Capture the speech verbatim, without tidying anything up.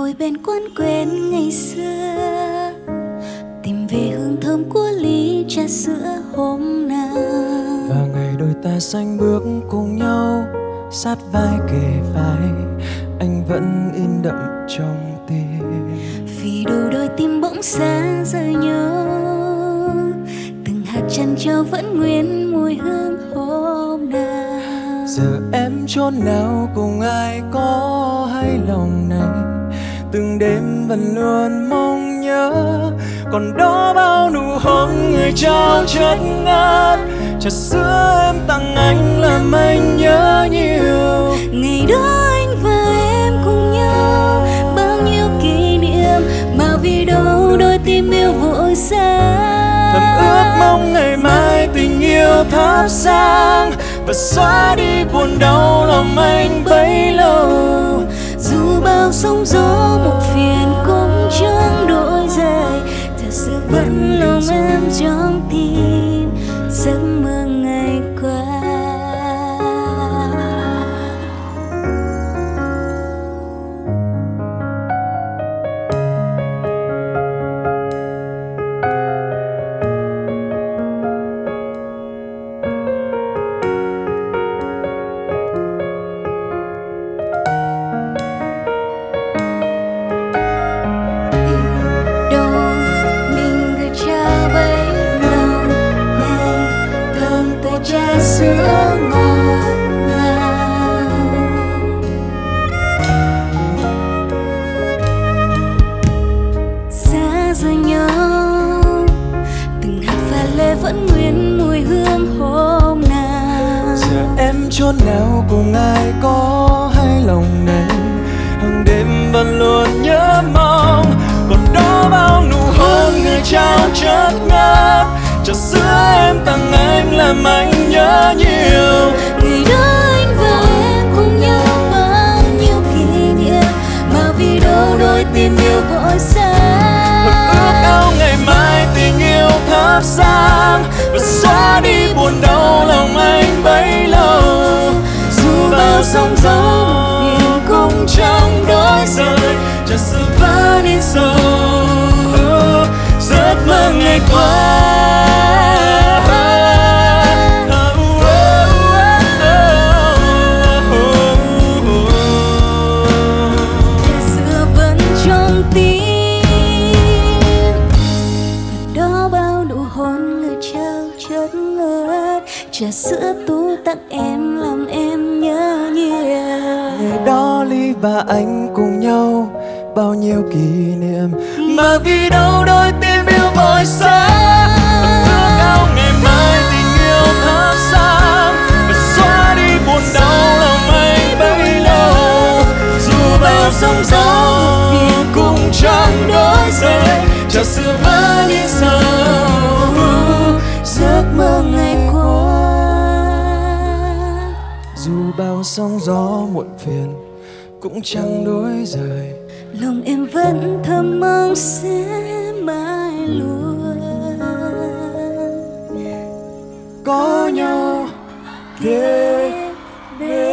ngồi bên quán quen ngày xưa, tìm về hương thơm của ly trà sữa hôm nào. Và ngày đôi ta sánh bước cùng nhau, sát vai kề vai, anh vẫn in đậm trong tim. Vì đâu đôi tim bỗng xa rời nhau, từng hạt trăn trâu vẫn nguyên mùi hương hôm nào. Giờ em chốn nào cùng ai có hay lòng này, từng đêm vẫn luôn mong nhớ. Còn đó bao nụ hôn người trao chất ngát, trà sữa em tặng anh làm anh nhớ nhiều. Ngày đó anh và em cùng nhau, bao nhiêu kỷ niệm mà vì đâu đôi tim yêu vội xa. Thầm ước mong ngày mai tình yêu thắp sáng và xóa đi buồn đau lòng anh bấy lâu. Dù bao sóng gió một phiền cũng chẳng đổi rời, thật sự vẫn lòng em trong tim giấc mơ ngày qua. Trà sữa ngọt ngào, xa rời nhau, từng hạt pha lê vẫn nguyên mùi hương hôm nào. Giờ em chốn nào cùng ai có hay lòng này, hàng đêm vẫn luôn nhớ mong. Còn đó bao nụ hôn người trao chất ngát, trà sữa em tặng anh làm anh nhớ nhiều. Ngày đó anh và em cùng nhau bao nhiêu kỷ niệm mà vì đâu đôi tim yêu vội xa. Thật ước ao ngày mai tình yêu thắp sáng và xóa đi buồn đau lòng anh bấy lâu. Dù bao sóng gió phiền cũng chẳng đổi rời, trà sữa vẫn in sâu giấc mơ ngày qua. Trà sữa tú tặng em làm em nhớ nhiều. Ngày đó Ly và anh cùng nhau bao nhiêu kỷ niệm mà vì đâu đôi tim yêu vội xa. Ước ao ngày mai tình yêu thắp sáng và xóa đi buồn đau lòng anh bấy lâu. Dù bao sóng gió phiền cũng chẳng đổi rời, trà sữa vẫn in sâu giấc mơ ngày qua. Dù bao sóng gió muộn phiền cũng chẳng đổi rời, lòng em vẫn thầm mong sẽ mãi luôn có nhau kế bên.